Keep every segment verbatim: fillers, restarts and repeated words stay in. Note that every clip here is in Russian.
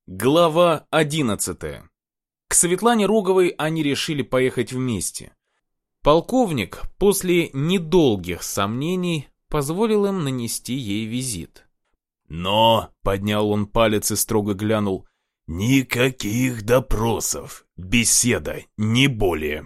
Глава одиннадцатая. К Светлане Роговой они решили поехать вместе. Полковник после недолгих сомнений позволил им нанести ей визит. «Но», — поднял он палец и строго глянул, — «никаких допросов, беседа, не более».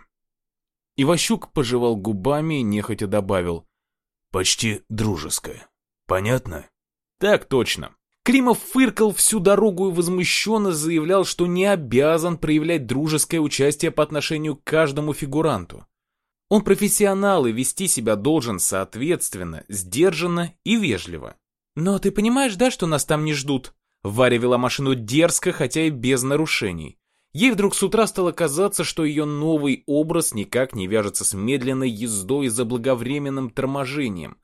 Иващук пожевал губами и нехотя добавил: «Почти дружеская. Понятно?» «Так точно». Климов фыркал всю дорогу и возмущенно заявлял, что не обязан проявлять дружеское участие по отношению к каждому фигуранту. Он профессионал и вести себя должен соответственно, сдержанно и вежливо. «Но ты понимаешь, да, что нас там не ждут?» Варя вела машину дерзко, хотя и без нарушений. Ей вдруг с утра стало казаться, что ее новый образ никак не вяжется с медленной ездой и заблаговременным торможением.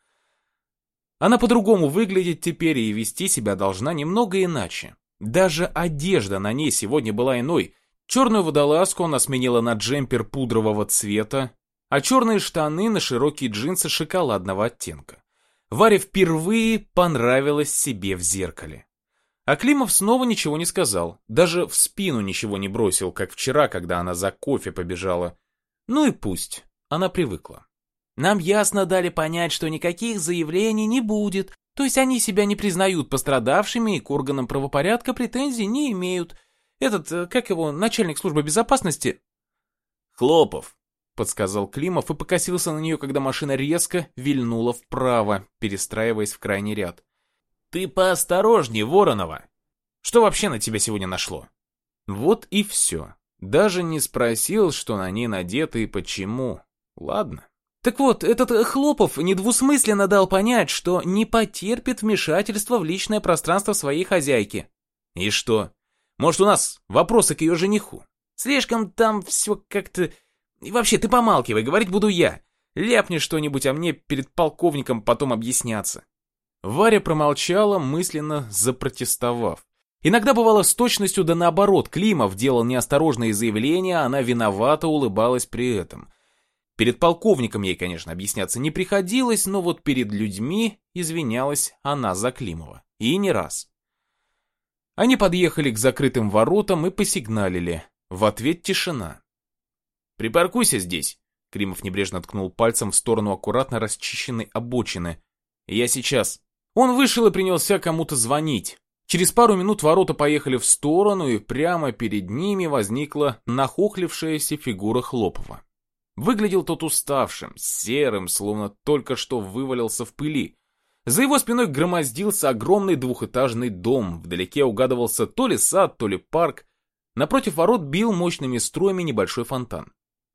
Она по-другому выглядит теперь и вести себя должна немного иначе. Даже одежда на ней сегодня была иной. Черную водолазку она сменила на джемпер пудрового цвета, а черные штаны на широкие джинсы шоколадного оттенка. Варе впервые понравилось себе в зеркале. А Климов снова ничего не сказал, даже в спину ничего не бросил, как вчера, когда она за кофе побежала. Ну и пусть, она привыкла. Нам ясно дали понять, что никаких заявлений не будет, то есть они себя не признают пострадавшими и к органам правопорядка претензий не имеют. Этот, как его, начальник службы безопасности? «Хлопов», — подсказал Климов и покосился на нее, когда машина резко вильнула вправо, перестраиваясь в крайний ряд. «Ты поосторожней, Воронова! Что вообще на тебя сегодня нашло?» Вот и все. Даже не спросил, что на ней надето и почему. Ладно. Так вот, этот Хлопов недвусмысленно дал понять, что не потерпит вмешательства в личное пространство своей хозяйки. И что? Может, у нас вопросы к ее жениху? Слишком там все как-то... И вообще, ты помалкивай, говорить буду я. Ляпни что-нибудь, а мне перед полковником потом объясняться. Варя промолчала, мысленно запротестовав. Иногда бывало с точностью да наоборот. Климов делал неосторожные заявления, а она виновато улыбалась при этом. Перед полковником ей, конечно, объясняться не приходилось, но вот перед людьми извинялась она за Климова. И не раз. Они подъехали к закрытым воротам и посигналили. В ответ тишина. «Припаркуйся здесь», — Климов небрежно ткнул пальцем в сторону аккуратно расчищенной обочины. «Я сейчас». Он вышел и принялся кому-то звонить. Через пару минут ворота поехали в сторону, и прямо перед ними возникла нахохлившаяся фигура Хлопова. Выглядел тот уставшим, серым, словно только что вывалился в пыли. За его спиной громоздился огромный двухэтажный дом, вдалеке угадывался то ли сад, то ли парк. Напротив ворот бил мощными струями небольшой фонтан.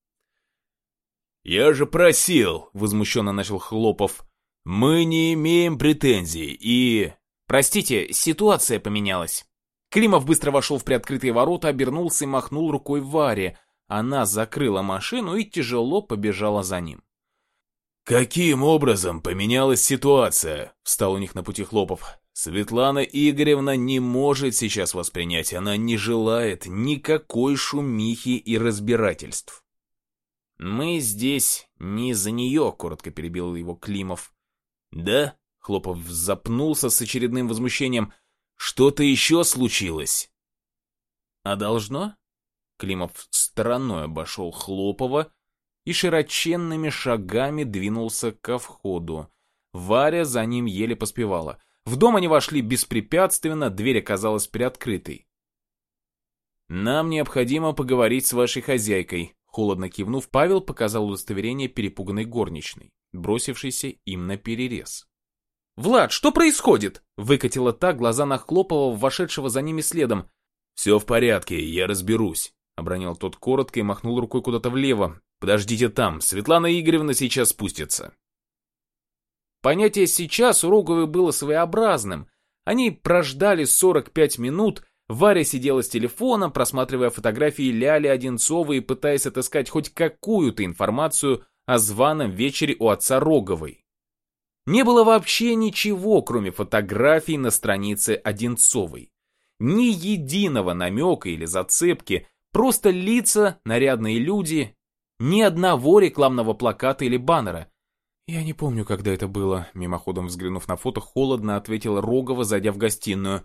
«Я же просил», — возмущенно начал Хлопов, — «мы не имеем претензий и...» «Простите, ситуация поменялась». Климов быстро вошел в приоткрытые ворота, обернулся и махнул рукой Варе. Она закрыла машину и тяжело побежала за ним. «Каким образом поменялась ситуация?» — встал у них на пути Хлопов. «Светлана Игоревна не может сейчас вас принять, она не желает никакой шумихи и разбирательств». «Мы здесь не из-за нее», — коротко перебил его Климов. «Да?» — Хлопов запнулся с очередным возмущением. «Что-то еще случилось?» «А должно?» Климов стороной обошел Хлопова и широченными шагами двинулся ко входу. Варя за ним еле поспевала. В дом они вошли беспрепятственно, дверь оказалась приоткрытой. «Нам необходимо поговорить с вашей хозяйкой», — холодно кивнув, Павел показал удостоверение перепуганной горничной, бросившейся им на перерез. «Влад, что происходит?» — выкатила та глаза на Хлопова, вошедшего за ними следом. «Все в порядке, я разберусь», — обронил тот коротко и махнул рукой куда-то влево. «Подождите там, Светлана Игоревна сейчас спустится». Понятие «сейчас» у Роговой было своеобразным. Они прождали сорок пять минут, Варя сидела с телефоном, просматривая фотографии Ляли Одинцовой и пытаясь отыскать хоть какую-то информацию о званом вечере у отца Роговой. Не было вообще ничего, кроме фотографий на странице Одинцовой. Ни единого намека или зацепки, просто лица, нарядные люди, ни одного рекламного плаката или баннера. «Я не помню, когда это было», — мимоходом взглянув на фото, холодно ответила Рогова, зайдя в гостиную.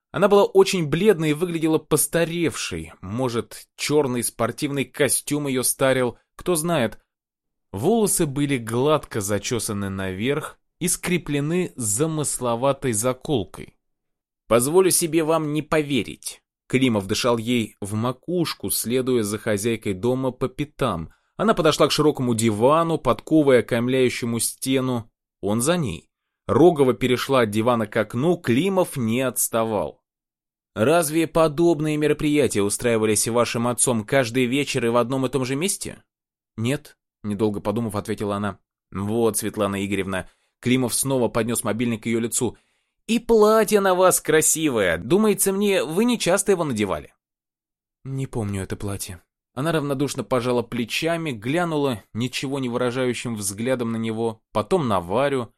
Она была очень бледной и выглядела постаревшей. Может, черный спортивный костюм ее старил, кто знает. Волосы были гладко зачесаны наверх и скреплены замысловатой заколкой. «Позволю себе вам не поверить». Климов дышал ей в макушку, следуя за хозяйкой дома по пятам. Она подошла к широкому дивану, подковой окаймляющему стену. Он за ней. Рогова перешла от дивана к окну, Климов не отставал. «Разве подобные мероприятия устраивались вашим отцом каждый вечер и в одном и том же месте?» «Нет», — недолго подумав, ответила она. «Вот, Светлана Игоревна». Климов снова поднес мобильник к ее лицу. «И платье на вас красивое. Думается мне, вы не часто его надевали». «Не помню это платье». Она равнодушно пожала плечами, глянула ничего не выражающим взглядом на него, потом на Варю.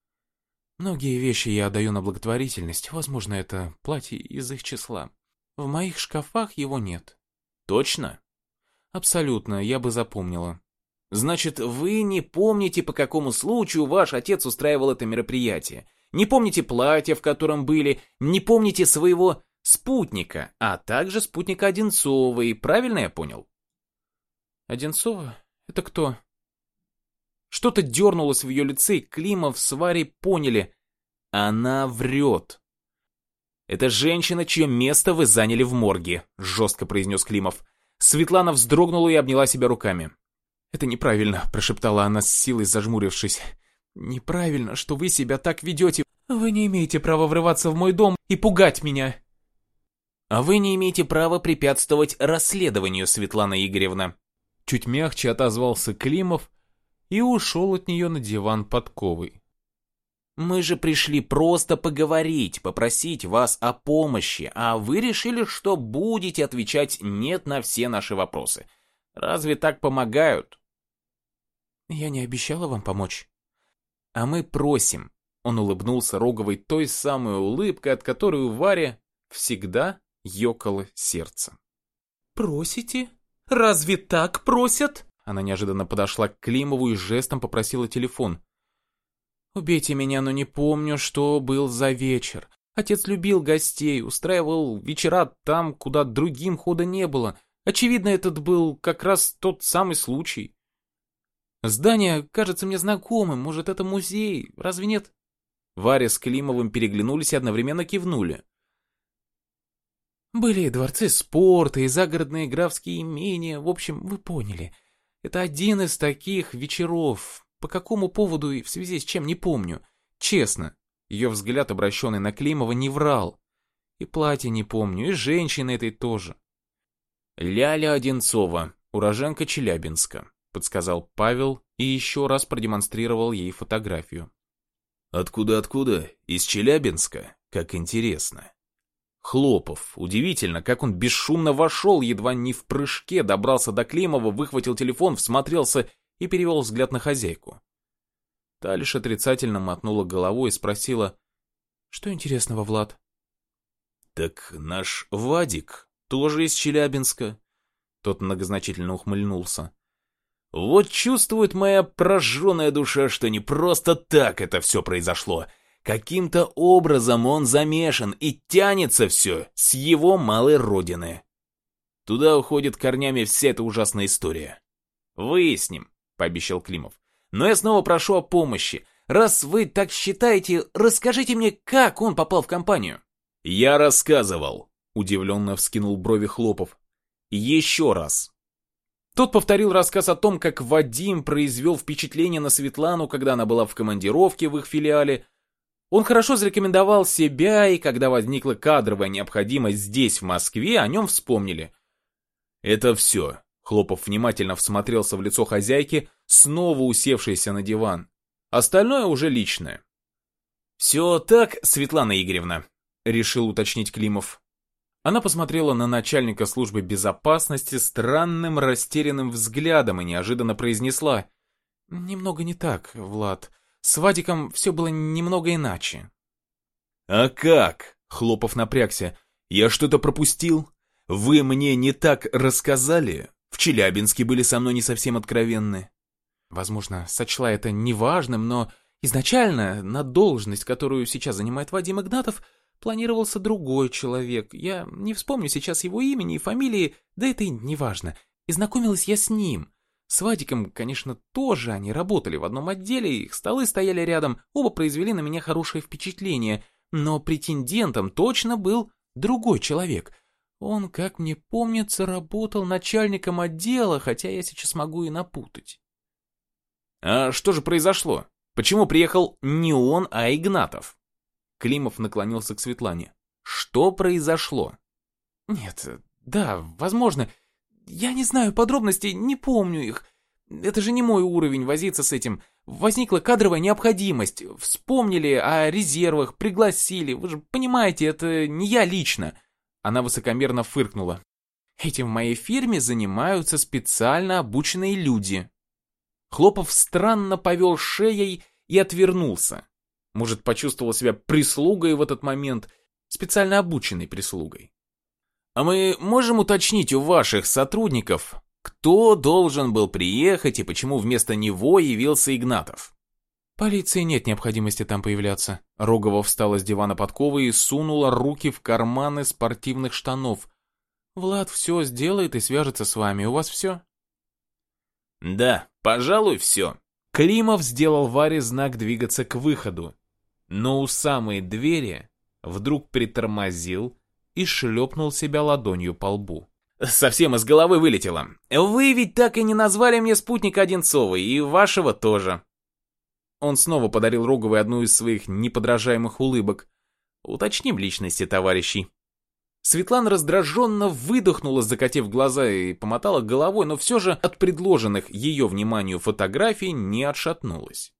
«Многие вещи я отдаю на благотворительность. Возможно, это платье из их числа. В моих шкафах его нет». «Точно?» «Абсолютно, я бы запомнила». «Значит, вы не помните, по какому случаю ваш отец устраивал это мероприятие? Не помните платья, в котором были, не помните своего спутника, а также спутника Одинцовой, правильно я понял?» «Одинцова? Это кто?» Что-то дернулось в ее лице, и Климов с Варей поняли. Она врет. «Это женщина, чье место вы заняли в морге», — жестко произнес Климов. Светлана вздрогнула и обняла себя руками. «Это неправильно», — прошептала она с силой, зажмурившись. «Неправильно, что вы себя так ведете. Вы не имеете права врываться в мой дом и пугать меня». «А вы не имеете права препятствовать расследованию, Светлана Игоревна». Чуть мягче отозвался Климов и ушел от нее на диван подковой. «Мы же пришли просто поговорить, попросить вас о помощи, а вы решили, что будете отвечать «нет» на все наши вопросы. Разве так помогают?» «Я не обещала вам помочь». «А мы просим». Он улыбнулся Роговой той самой улыбкой, от которой у Вари всегда ёкало сердце. «Просите? Разве так просят?» Она неожиданно подошла к Климову и жестом попросила телефон. «Убейте меня, но не помню, что был за вечер. Отец любил гостей, устраивал вечера там, куда другим хода не было. Очевидно, этот был как раз тот самый случай. Здание кажется мне знакомым, может, это музей, разве нет?» Варя с Климовым переглянулись и одновременно кивнули. «Были и дворцы спорта, и загородные графские имения, в общем, вы поняли. Это один из таких вечеров. По какому поводу и в связи с чем, не помню. Честно, ее взгляд, обращенный на Климова, не врал. И платье не помню, и женщины этой тоже». «Ляля Одинцова, уроженка Челябинска», — подсказал Павел и еще раз продемонстрировал ей фотографию. «Откуда-откуда? Из Челябинска? Как интересно». Хлопов. Удивительно, как он бесшумно вошел, едва не в прыжке, добрался до Климова, выхватил телефон, всмотрелся и перевел взгляд на хозяйку. Та лишь отрицательно мотнула головой и спросила: «Что интересного, Влад?» «Так наш Вадик тоже из Челябинска». Тот многозначительно ухмыльнулся. «Вот чувствует моя прожженная душа, что не просто так это все произошло. Каким-то образом он замешан, и тянется все с его малой родины. Туда уходит корнями вся эта ужасная история». «Выясним», — пообещал Климов. «Но я снова прошу о помощи. Раз вы так считаете, расскажите мне, как он попал в компанию». «Я рассказывал», — удивленно вскинул брови Хлопов. «Еще раз». Тот повторил рассказ о том, как Вадим произвел впечатление на Светлану, когда она была в командировке в их филиале. Он хорошо зарекомендовал себя, и когда возникла кадровая необходимость здесь, в Москве, о нем вспомнили. «Это все». Хлопов внимательно всмотрелся в лицо хозяйки, снова усевшейся на диван. Остальное уже личное. «Все так, Светлана Игоревна», — решил уточнить Климов. Она посмотрела на начальника службы безопасности странным растерянным взглядом и неожиданно произнесла: «Немного не так, Влад. С Вадиком все было немного иначе». «А как?» — Хлопов напрягся. «Я что-то пропустил? Вы мне не так рассказали? В Челябинске были со мной не совсем откровенны». Возможно, сочла это неважным, но изначально на должность, которую сейчас занимает Вадим Игнатов, планировался другой человек. Я не вспомню сейчас его имени и фамилии, да это и не важно. И знакомилась я с ним. С Вадиком, конечно, тоже они работали в одном отделе, их столы стояли рядом, оба произвели на меня хорошее впечатление. Но претендентом точно был другой человек. Он, как мне помнится, работал начальником отдела, хотя я сейчас могу и напутать. А что же произошло? Почему приехал не он, а Игнатов? Климов наклонился к Светлане. Что произошло? Нет, да, возможно. Я не знаю подробностей, не помню их. Это же не мой уровень возиться с этим. Возникла кадровая необходимость. Вспомнили о резервах, пригласили. Вы же понимаете, это не я лично. Она высокомерно фыркнула. Этим в моей фирме занимаются специально обученные люди. Хлопов странно повел шеей и отвернулся. Может, почувствовал себя прислугой в этот момент, специально обученной прислугой. А мы можем уточнить у ваших сотрудников, кто должен был приехать и почему вместо него явился Игнатов? Полиции нет необходимости там появляться. Рогова встала с дивана подковы и сунула руки в карманы спортивных штанов. Влад все сделает и свяжется с вами. У вас все? Да, пожалуй, все. Климов сделал Варе знак двигаться к выходу, но у самой двери вдруг притормозил и шлепнул себя ладонью по лбу. Совсем из головы вылетело. Вы ведь так и не назвали мне спутника Одинцовой, и вашего тоже. Он снова подарил Роговой одну из своих неподражаемых улыбок. Уточним личности товарищей. Светлана раздраженно выдохнула, закатив глаза, и помотала головой, но все же от предложенных ее вниманию фотографий не отшатнулась.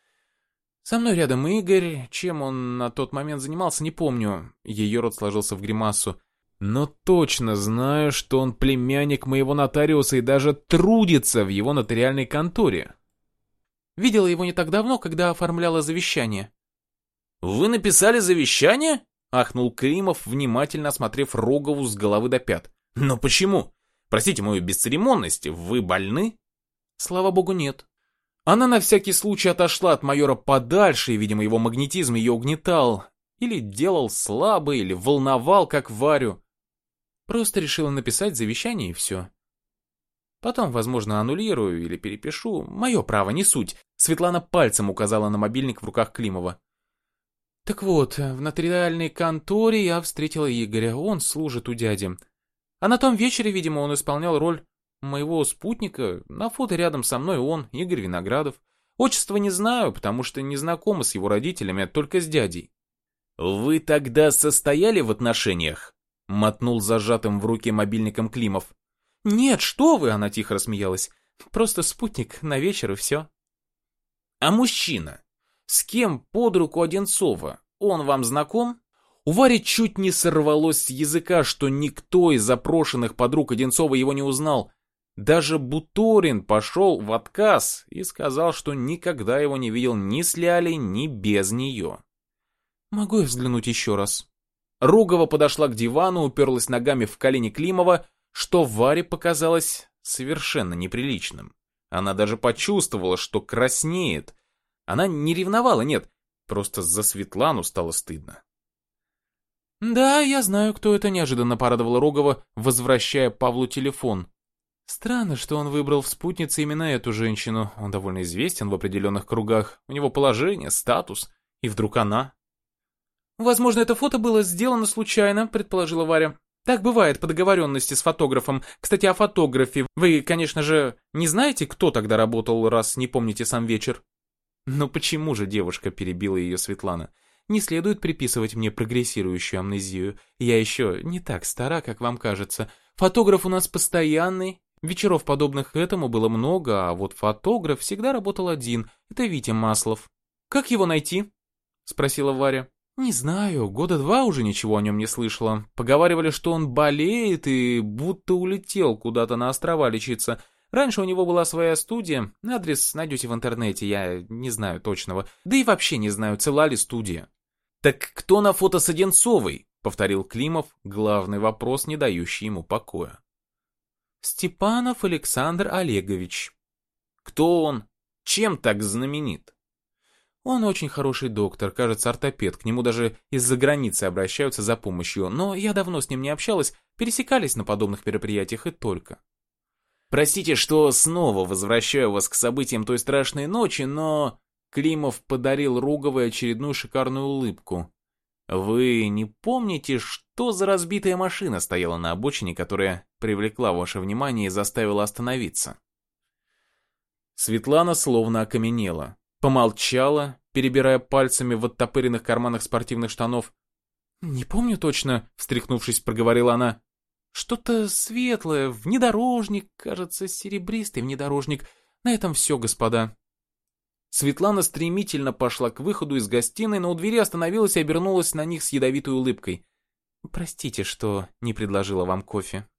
Со мной рядом Игорь, чем он на тот момент занимался, не помню. Ее рот сложился в гримасу. Но точно знаю, что он племянник моего нотариуса и даже трудится в его нотариальной конторе. Видела его не так давно, когда оформляла завещание. «Вы написали завещание?» — ахнул Климов, внимательно осмотрев Рогову с головы до пят. «Но почему? Простите мою бесцеремонность, вы больны?» «Слава богу, нет». Она на всякий случай отошла от майора подальше, и, видимо, его магнетизм ее угнетал. Или делал слабо, или волновал, как Варю. Просто решила написать завещание и все. Потом, возможно, аннулирую или перепишу. Мое право, не суть. Светлана пальцем указала на мобильник в руках Климова. Так вот, в нотариальной конторе я встретила Игоря. Он служит у дяди. А на том вечере, видимо, он исполнял роль моего спутника. На фото рядом со мной он, Игорь Виноградов. Отчества не знаю, потому что не знакома с его родителями, а только с дядей. «Вы тогда состояли в отношениях?» — мотнул зажатым в руке мобильником Климов. «Нет, что вы!» — она тихо рассмеялась. «Просто спутник на вечер и все». «А мужчина? С кем под руку Одинцова? Он вам знаком?» У Вари чуть не сорвалось с языка, что никто из запрошенных подруг Одинцова его не узнал. Даже Буторин пошел в отказ и сказал, что никогда его не видел ни с Лялей, ни без нее. «Могу я взглянуть еще раз?» Рогова подошла к дивану, уперлась ногами в колени Климова, что Варе показалось совершенно неприличным. Она даже почувствовала, что краснеет. Она не ревновала, нет, просто за Светлану стало стыдно. «Да, я знаю, кто это», — неожиданно порадовала Рогова, возвращая Павлу телефон. Странно, что он выбрал в спутнице именно эту женщину. Он довольно известен в определенных кругах. У него положение, статус. И вдруг она... «Возможно, это фото было сделано случайно», — предположила Варя. «Так бывает по договоренности с фотографом. Кстати, о фотографе. Вы, конечно же, не знаете, кто тогда работал, раз не помните сам вечер?» «Ну почему же, девушка?» — перебила ее Светлана. «Не следует приписывать мне прогрессирующую амнезию. Я еще не так стара, как вам кажется. Фотограф у нас постоянный. Вечеров, подобных этому, было много, а вот фотограф всегда работал один. Это Витя Маслов». «Как его найти?» — спросила Варя. «Не знаю, года два уже ничего о нем не слышала. Поговаривали, что он болеет и будто улетел куда-то на острова лечиться. Раньше у него была своя студия, адрес найдете в интернете, я не знаю точного. Да и вообще не знаю, цела ли студия». «Так кто на фото с Одинцовой?» — повторил Климов, главный вопрос, не дающий ему покоя. «Степанов Александр Олегович». «Кто он? Чем так знаменит?» Он очень хороший доктор, кажется, ортопед, к нему даже из-за границы обращаются за помощью, но я давно с ним не общалась, пересекались на подобных мероприятиях и только. Простите, что снова возвращаю вас к событиям той страшной ночи, но... Климов подарил Руговой очередную шикарную улыбку. Вы не помните, что за разбитая машина стояла на обочине, которая привлекла ваше внимание и заставила остановиться? Светлана словно окаменела, помолчала, перебирая пальцами в оттопыренных карманах спортивных штанов. «Не помню точно», — встряхнувшись, проговорила она. «Что-то светлое, внедорожник, кажется, серебристый внедорожник. На этом все, господа». Светлана стремительно пошла к выходу из гостиной, но у двери остановилась и обернулась на них с ядовитой улыбкой. «Простите, что не предложила вам кофе».